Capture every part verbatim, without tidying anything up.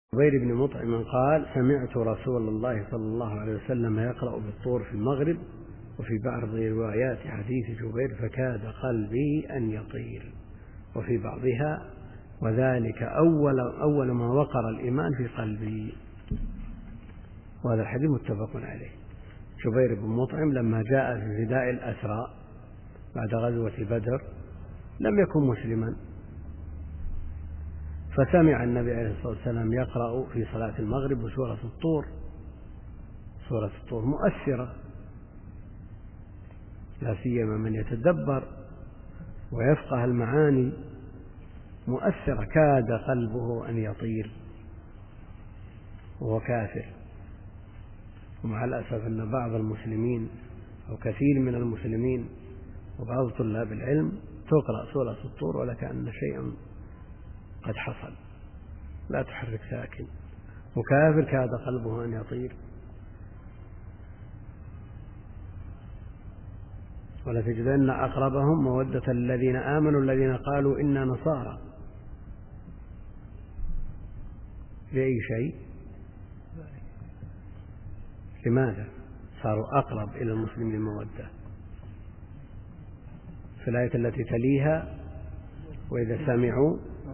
جبير بن مطعم قال: سمعت رسول الله صلى الله عليه وسلم يقرأ بالطور في المغرب. وفي بعض روايات حديث جبير: فكاد قلبي أن يطير. وفي بعضها: وذلك أول, أول ما وقر الإيمان في قلبي. وهذا الحديث متفق عليه. جبير بن مطعم لما جاء في فداء الأسرى بعد غزوة بدر لم يكن مسلما، فسمع النبي عليه الصلاة والسلام يقرأ في صلاة المغرب بسورة الطور. سورة الطور مؤثرة، لا سيما من يتدبر ويفقه المعاني، مؤثرة. كاد قلبه أن يطير وهو كافر. ومع الأسف أن بعض المسلمين أو كثير من المسلمين وبعض طلاب العلم تقرأ سورة الطور ولكأن شيئا قد حصل، لا تحرك ساكن، وكافر كاد قلبه أن يطير. ولتجدن أقربهم مودة الذين آمنوا الذين قالوا إنا نصارى. بأي شيء؟ لماذا صاروا أقرب إلى المسلمين مودة؟ في الآية التي تليها: وإذا سمعوا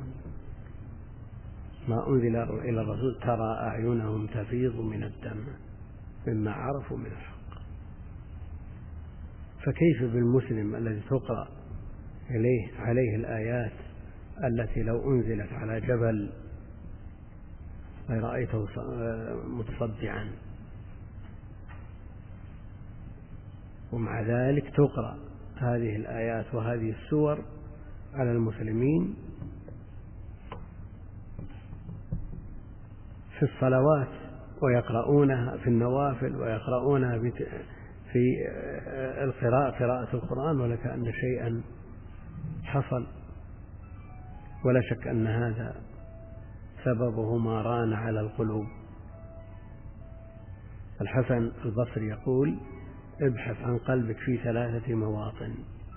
ما أنزل إلى الرسول ترى أعينهم تفيض من الدم مما عرفوا من الحق. فكيف بالمسلم الذي تقرأ إليه عليه الآيات التي لو أنزلت على جبل لرأيته متصدعا، ومع ذلك تقرأ هذه الآيات وهذه السور على المسلمين في الصلوات، ويقرؤونها في النوافل، ويقرؤونها في القراءة قراءة القرآن، ولكأن شيئا حصل. ولا شك أن هذا سببه ما ران على القلوب. الحسن البصري يقول: ابحث عن قلبك في ثلاثة مواطن.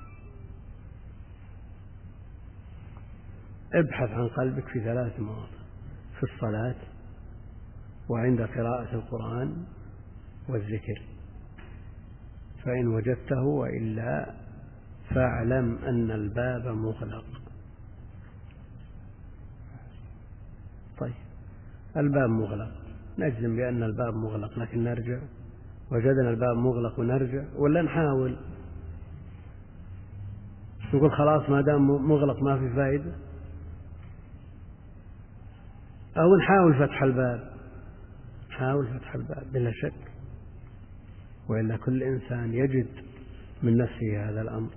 ابحث عن قلبك في ثلاثة مواطن: في الصلاة، وعند قراءة القرآن، والذكر. فإن وجدته، وإلا فاعلم أن الباب مغلق. طيب، الباب مغلق، نجزم بأن الباب مغلق، لكن نرجع. وجدنا الباب مغلق ونرجع، ولا نحاول نقول خلاص ما دام مغلق ما في فائدة، أو نحاول فتح الباب؟ نحاول فتح الباب بلا شك، وإلا كل إنسان يجد من نفسه هذا الأمر.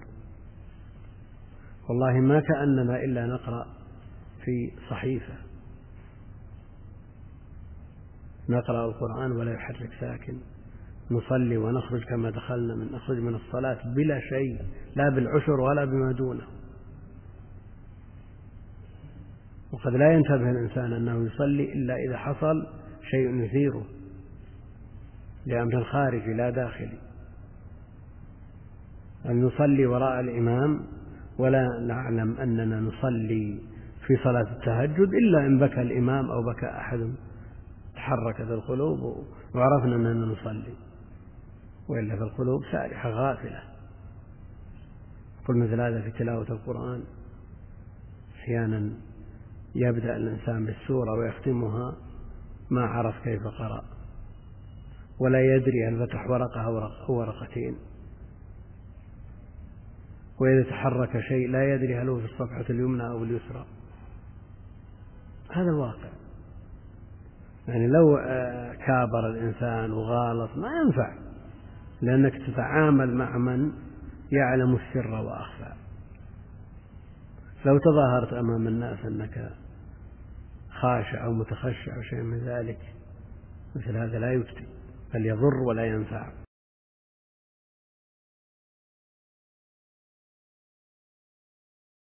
والله ما كأننا إلا نقرأ في صحيفة، نقرأ القرآن ولا يحرك ساكن، نصلي ونخرج كما دخلنا من نخرج من الصلاة بلا شيء، لا بالعشر ولا بما دونه. وقد لا ينتبه الإنسان أنه يصلي إلا إذا حصل شيء يثيره لأمر خارجي لا داخلي. أن نصلي وراء الإمام ولا نعلم أننا نصلي في صلاة التهجد إلا إن بكى الإمام أو بكى أحد تحركت القلوب وعرفنا أننا نصلي، وإلا في القلوب سارحة غافلة. قل مثل هذا في تلاوة القرآن. أحيانا يبدأ الإنسان بالسورة ويختمها ما عرف كيف قرأ، ولا يدري هل فتح ورقة أو ورقتين، وإذا تحرك شيء لا يدري هل هو في الصفحة اليمنى أو اليسرى. هذا الواقع. يعني لو كابر الإنسان وغالط ما ينفع، لأنك تتعامل مع من يعلم السر وأخفى. لو تظاهرت أمام الناس أنك خاشع أو متخشع أو شيء من ذلك، مثل هذا لا يفتي، بل يضر ولا ينفع.